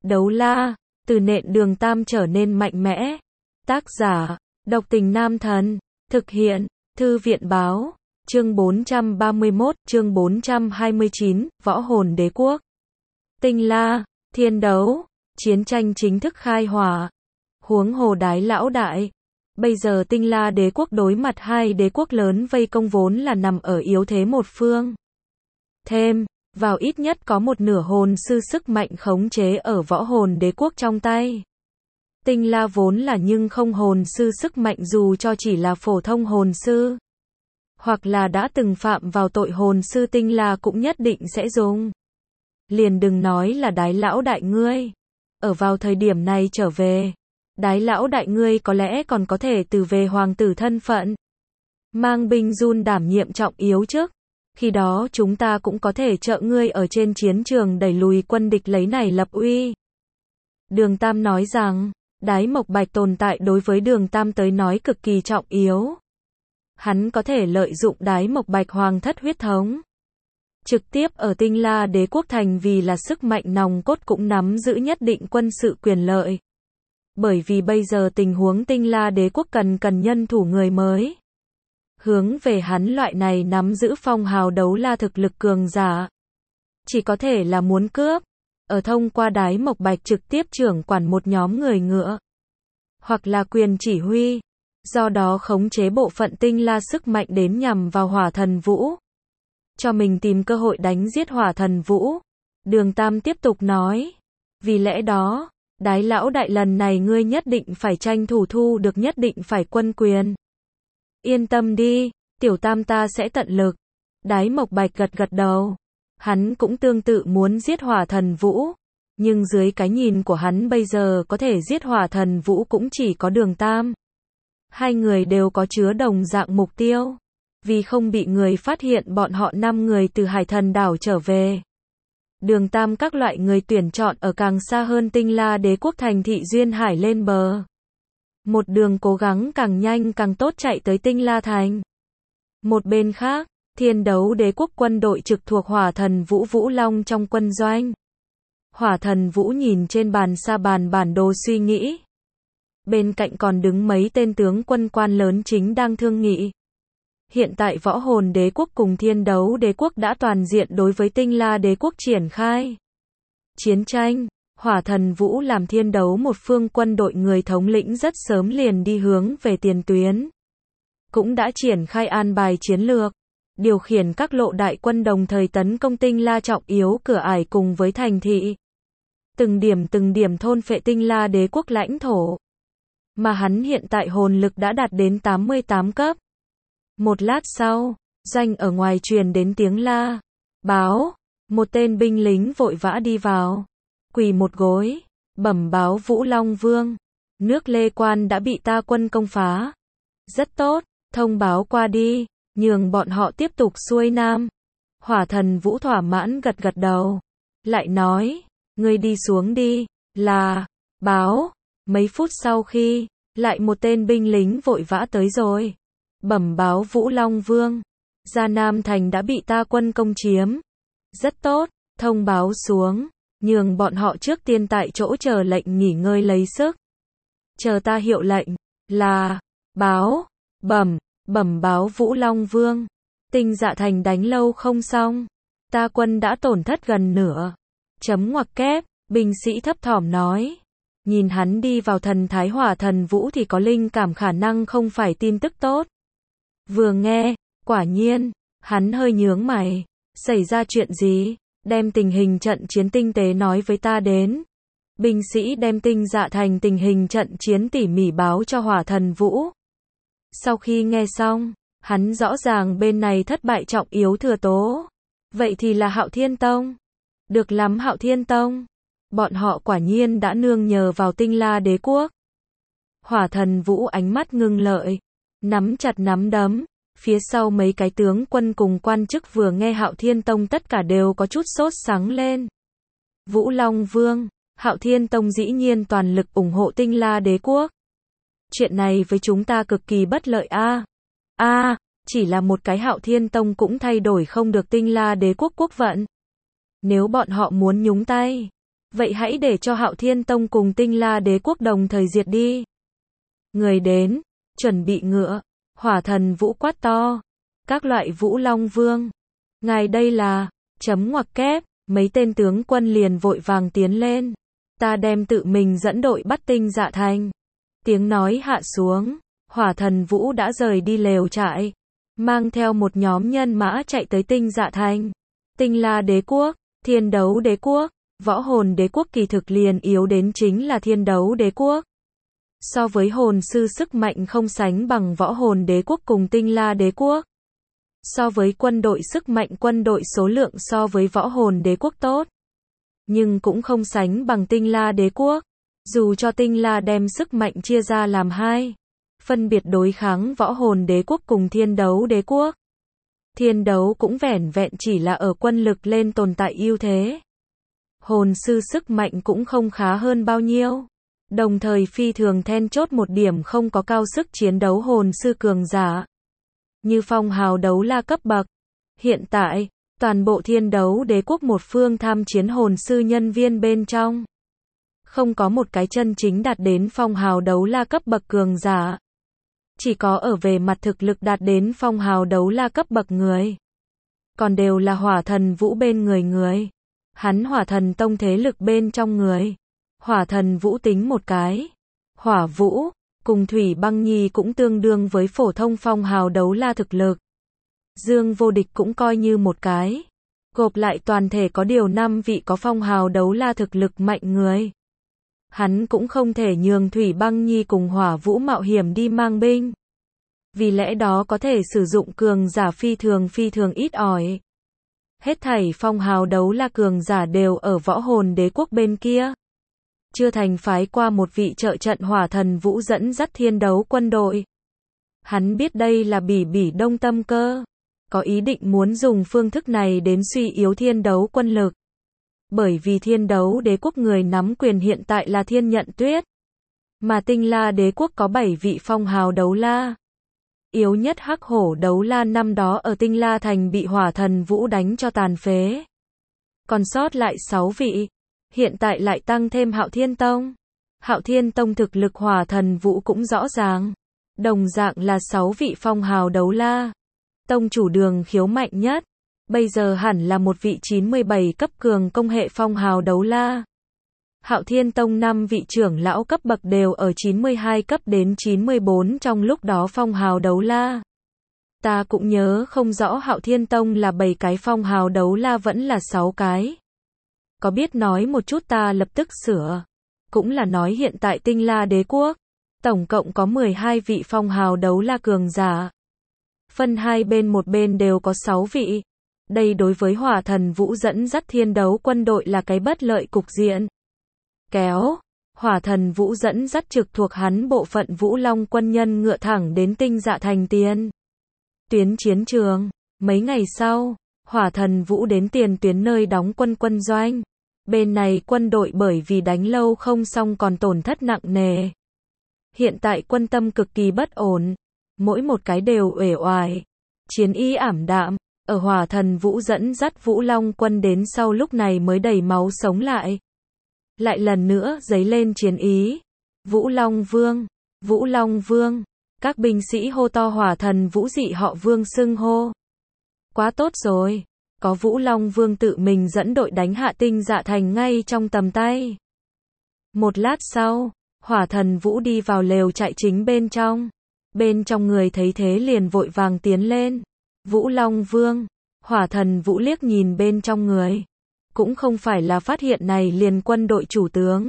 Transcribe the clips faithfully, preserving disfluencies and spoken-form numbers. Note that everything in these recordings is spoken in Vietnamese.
Đấu la, từ nện Đường Tam trở nên mạnh mẽ. Tác giả, Độc Tình Nam Thần. Thực hiện, Thư viện Báo. Chương bốn trăm ba mươi mốt, chương bốn trăm hai mươi chín, Võ Hồn Đế Quốc. Tinh La, thiên đấu, chiến tranh chính thức khai hỏa. Huống hồ Đái lão đại. Bây giờ Tinh La Đế Quốc đối mặt hai đế quốc lớn vây công vốn là nằm ở yếu thế một phương. Thêm, vào ít nhất có một nửa hồn sư sức mạnh khống chế ở Võ Hồn Đế Quốc trong tay. Tinh La vốn là nhưng không hồn sư sức mạnh dù cho chỉ là phổ thông hồn sư. Hoặc là đã từng phạm vào tội hồn sư Tinh La cũng nhất định sẽ dùng. Liền đừng nói là Đái lão đại ngươi. Ở vào thời điểm này trở về, Đái lão đại ngươi có lẽ còn có thể từ về hoàng tử thân phận. Mang binh run đảm nhiệm trọng yếu trước. Khi đó chúng ta cũng có thể trợ ngươi ở trên chiến trường đẩy lùi quân địch lấy này lập uy. Đường Tam nói rằng, Đái Mộc Bạch tồn tại đối với Đường Tam tới nói cực kỳ trọng yếu. Hắn có thể lợi dụng Đái Mộc Bạch hoàng thất huyết thống. Trực tiếp ở Tinh La Đế Quốc thành vì là sức mạnh nòng cốt cũng nắm giữ nhất định quân sự quyền lợi. Bởi vì bây giờ tình huống Tinh La Đế Quốc cần cần nhân thủ người mới. Hướng về hắn loại này nắm giữ phong hào đấu la thực lực cường giả. Chỉ có thể là muốn cướp. Ở thông qua Đái Mộc Bạch trực tiếp trưởng quản một nhóm người ngựa. Hoặc là quyền chỉ huy. Do đó khống chế bộ phận Tinh La sức mạnh đến nhằm vào Hỏa Thần Vũ. Cho mình tìm cơ hội đánh giết Hỏa Thần Vũ. Đường Tam tiếp tục nói. Vì lẽ đó, Đái lão đại lần này ngươi nhất định phải tranh thủ thu được nhất định phải quân quyền. Yên tâm đi, tiểu Tam ta sẽ tận lực. Đái Mộc Bạch gật gật đầu. Hắn cũng tương tự muốn giết Hỏa Thần Vũ. Nhưng dưới cái nhìn của hắn bây giờ có thể giết Hỏa Thần Vũ cũng chỉ có Đường Tam. Hai người đều có chứa đồng dạng mục tiêu. Vì không bị người phát hiện bọn họ năm người từ Hải Thần đảo trở về. Đường Tam các loại người tuyển chọn ở càng xa hơn Tinh La Đế Quốc thành thị Duyên Hải lên bờ. Một đường cố gắng càng nhanh càng tốt chạy tới Tinh La Thành. Một bên khác, Thiên Đấu Đế Quốc quân đội trực thuộc Hỏa Thần Vũ Vũ Long trong quân doanh. Hỏa Thần Vũ nhìn trên bàn sa bàn bản đồ suy nghĩ. Bên cạnh còn đứng mấy tên tướng quân quan lớn chính đang thương nghị. Hiện tại Võ Hồn Đế Quốc cùng Thiên Đấu Đế Quốc đã toàn diện đối với Tinh La Đế Quốc triển khai chiến tranh. Hỏa Thần Vũ làm Thiên Đấu một phương quân đội người thống lĩnh rất sớm liền đi hướng về tiền tuyến. Cũng đã triển khai an bài chiến lược, điều khiển các lộ đại quân đồng thời tấn công Tinh La trọng yếu cửa ải cùng với thành thị. Từng điểm từng điểm thôn phệ Tinh La Đế Quốc lãnh thổ. Mà hắn hiện tại hồn lực đã đạt đến tám mươi tám cấp. Một lát sau, doanh ở ngoài truyền đến tiếng la. Báo, một tên binh lính vội vã đi vào. Quỳ một gối, bẩm báo Vũ Long Vương. Nước Lê Quan đã bị ta quân công phá. Rất tốt, thông báo qua đi, nhường bọn họ tiếp tục xuôi nam. Hỏa Thần Vũ thỏa mãn gật gật đầu. Lại nói, ngươi đi xuống đi, là, báo. Mấy phút sau khi, lại một tên binh lính vội vã tới rồi. Bẩm báo Vũ Long Vương. Gia Nam Thành đã bị ta quân công chiếm. Rất tốt, thông báo xuống. Nhường bọn họ trước tiên tại chỗ chờ lệnh nghỉ ngơi lấy sức. Chờ ta hiệu lệnh. Là, báo, bẩm, bẩm báo Vũ Long Vương. Tinh Dạ Thành đánh lâu không xong. Ta quân đã tổn thất gần nửa. Chấm ngoặc kép, binh sĩ thấp thỏm nói. Nhìn hắn đi vào thần thái Hỏa Thần Vũ thì có linh cảm khả năng không phải tin tức tốt. Vừa nghe, quả nhiên, hắn hơi nhướng mày. Xảy ra chuyện gì? Đem tình hình trận chiến tinh tế nói với ta đến. Binh sĩ đem Tinh Dạ Thành tình hình trận chiến tỉ mỉ báo cho Hỏa Thần Vũ. Sau khi nghe xong, hắn rõ ràng bên này thất bại trọng yếu thừa tố. Vậy thì là Hạo Thiên Tông. Được lắm Hạo Thiên Tông. Bọn họ quả nhiên đã nương nhờ vào Tinh La Đế Quốc. Hỏa Thần Vũ ánh mắt ngưng lợi. Nắm chặt nắm đấm. Phía sau mấy cái tướng quân cùng quan chức vừa nghe Hạo Thiên Tông tất cả đều có chút sốt sắng lên. Vũ Long Vương, Hạo Thiên Tông dĩ nhiên toàn lực ủng hộ Tinh La Đế Quốc. Chuyện này với chúng ta cực kỳ bất lợi a. A, chỉ là một cái Hạo Thiên Tông cũng thay đổi không được Tinh La Đế Quốc quốc vận. Nếu bọn họ muốn nhúng tay, Vậy hãy để cho Hạo Thiên Tông cùng Tinh La Đế quốc đồng thời diệt đi. Người đến, chuẩn bị ngựa. Hỏa thần Vũ quát to. Các loại Vũ Long Vương. Ngài đây là, chấm ngoặc kép, mấy tên tướng quân liền vội vàng tiến lên. Ta đem tự mình dẫn đội bắt Tinh Dạ Thành. Tiếng nói hạ xuống, Hỏa thần Vũ đã rời đi lều trại, mang theo một nhóm nhân mã chạy tới Tinh Dạ Thành. Tinh La Đế quốc, Thiên Đấu Đế quốc, Võ Hồn Đế quốc kỳ thực liền yếu đến chính là Thiên Đấu Đế quốc. So với hồn sư sức mạnh không sánh bằng Võ Hồn Đế quốc cùng Tinh La Đế quốc. So với quân đội sức mạnh quân đội số lượng so với Võ Hồn Đế quốc tốt. Nhưng cũng không sánh bằng Tinh La Đế quốc. Dù cho Tinh La đem sức mạnh chia ra làm hai, phân biệt đối kháng Võ Hồn Đế quốc cùng Thiên Đấu Đế quốc. Thiên Đấu cũng vẻn vẹn chỉ là ở quân lực lên tồn tại ưu thế. Hồn sư sức mạnh cũng không khá hơn bao nhiêu. Đồng thời phi thường then chốt một điểm không có cao sức chiến đấu hồn sư cường giả. Như phong hào đấu la cấp bậc. Hiện tại, toàn bộ Thiên Đấu Đế quốc một phương tham chiến hồn sư nhân viên bên trong. Không có một cái chân chính đạt đến phong hào đấu la cấp bậc cường giả. Chỉ có ở về mặt thực lực đạt đến phong hào đấu la cấp bậc người. Còn đều là Hỏa thần Vũ bên người người. Hắn Hỏa thần Tông thế lực bên trong người. Hỏa thần Vũ tính một cái. Hỏa Vũ, cùng Thủy Băng Nhi cũng tương đương với phổ thông phong hào đấu la thực lực. Dương Vô Địch cũng coi như một cái. Gộp lại toàn thể có điều năm vị có phong hào đấu la thực lực mạnh người. Hắn cũng không thể nhường Thủy Băng Nhi cùng Hỏa Vũ mạo hiểm đi mang binh. Vì lẽ đó có thể sử dụng cường giả phi thường phi thường ít ỏi. Hết thảy phong hào đấu la cường giả đều ở Võ Hồn Đế quốc bên kia. Chưa thành phái qua một vị trợ trận Hỏa thần Vũ dẫn dắt Thiên Đấu quân đội. Hắn biết đây là bỉ bỉ đông tâm cơ. Có ý định muốn dùng phương thức này đến suy yếu Thiên Đấu quân lực. Bởi vì Thiên Đấu Đế quốc người nắm quyền hiện tại là Thiên Nhận Tuyết. Mà Tinh La Đế quốc có bảy vị phong hào đấu la. Yếu nhất Hắc Hổ đấu la năm đó ở Tinh La Thành bị Hỏa thần Vũ đánh cho tàn phế. Còn sót lại sáu vị. Hiện tại lại tăng thêm Hạo Thiên Tông. Hạo Thiên Tông thực lực Hỏa thần Vũ cũng rõ ràng. Đồng dạng là sáu vị phong hào đấu la. Tông chủ Đường Khiếu mạnh nhất. Bây giờ hẳn là một vị chín mươi bảy cấp cường công hệ phong hào đấu la. Hạo Thiên Tông năm vị trưởng lão cấp bậc đều ở chín mươi hai cấp đến chín mươi bốn trong lúc đó phong hào đấu la. Ta cũng nhớ không rõ Hạo Thiên Tông là bảy cái phong hào đấu la vẫn là sáu cái. Có biết nói một chút ta lập tức sửa. Cũng là nói hiện tại Tinh La Đế quốc, tổng cộng có mười hai vị phong hào đấu la cường giả. Phân hai bên một bên đều có sáu vị. Đây đối với Hỏa thần Vũ dẫn dắt Thiên Đấu quân đội là cái bất lợi cục diện. Kéo, Hỏa thần Vũ dẫn dắt trực thuộc hắn bộ phận Vũ Long quân nhân ngựa thẳng đến Tinh Dạ Thành tiền tuyến chiến trường. Mấy ngày sau, Hỏa thần Vũ đến tiền tuyến nơi đóng quân quân doanh. Bên này quân đội bởi vì đánh lâu không xong còn tổn thất nặng nề. Hiện tại quân tâm cực kỳ bất ổn. Mỗi một cái đều uể oải. Chiến ý ảm đạm. Ở Hỏa thần Vũ dẫn dắt Vũ Long quân đến sau lúc này mới đầy máu sống lại. Lại lần nữa dấy lên chiến ý. Vũ Long Vương, Vũ Long Vương. Các binh sĩ hô to Hỏa thần Vũ dị họ Vương xưng hô. Quá tốt rồi. Có Vũ Long Vương tự mình dẫn đội đánh hạ Tinh Dạ Thành ngay trong tầm tay. Một lát sau, Hỏa thần Vũ đi vào lều trại chính bên trong. Bên trong người thấy thế liền vội vàng tiến lên. Vũ Long Vương, Hỏa thần Vũ liếc nhìn bên trong người. Cũng không phải là phát hiện này liền quân đội chủ tướng.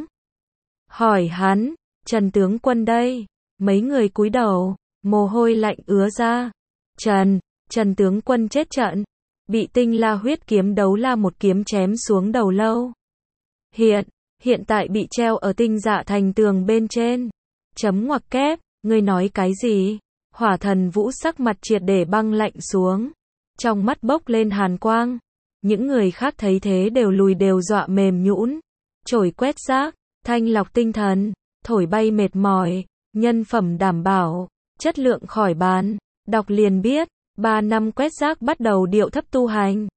Hỏi hắn, Trần tướng quân đây. Mấy người cúi đầu, mồ hôi lạnh ứa ra. Trần, Trần tướng quân chết trận. Bị Tinh La huyết kiếm đấu la một kiếm chém xuống đầu lâu. Hiện, hiện tại bị treo ở Tinh Dạ Thành tường bên trên. Chấm ngoặc kép, ngươi nói cái gì? Hỏa thần Vũ sắc mặt triệt để băng lạnh xuống. Trong mắt bốc lên hàn quang. Những người khác thấy thế đều lùi đều dọa mềm nhũn. Chổi quét rác, thanh lọc tinh thần, thổi bay mệt mỏi, nhân phẩm đảm bảo, chất lượng khỏi bàn. Đọc liền biết, ba năm quét rác bắt đầu điệu thấp tu hành.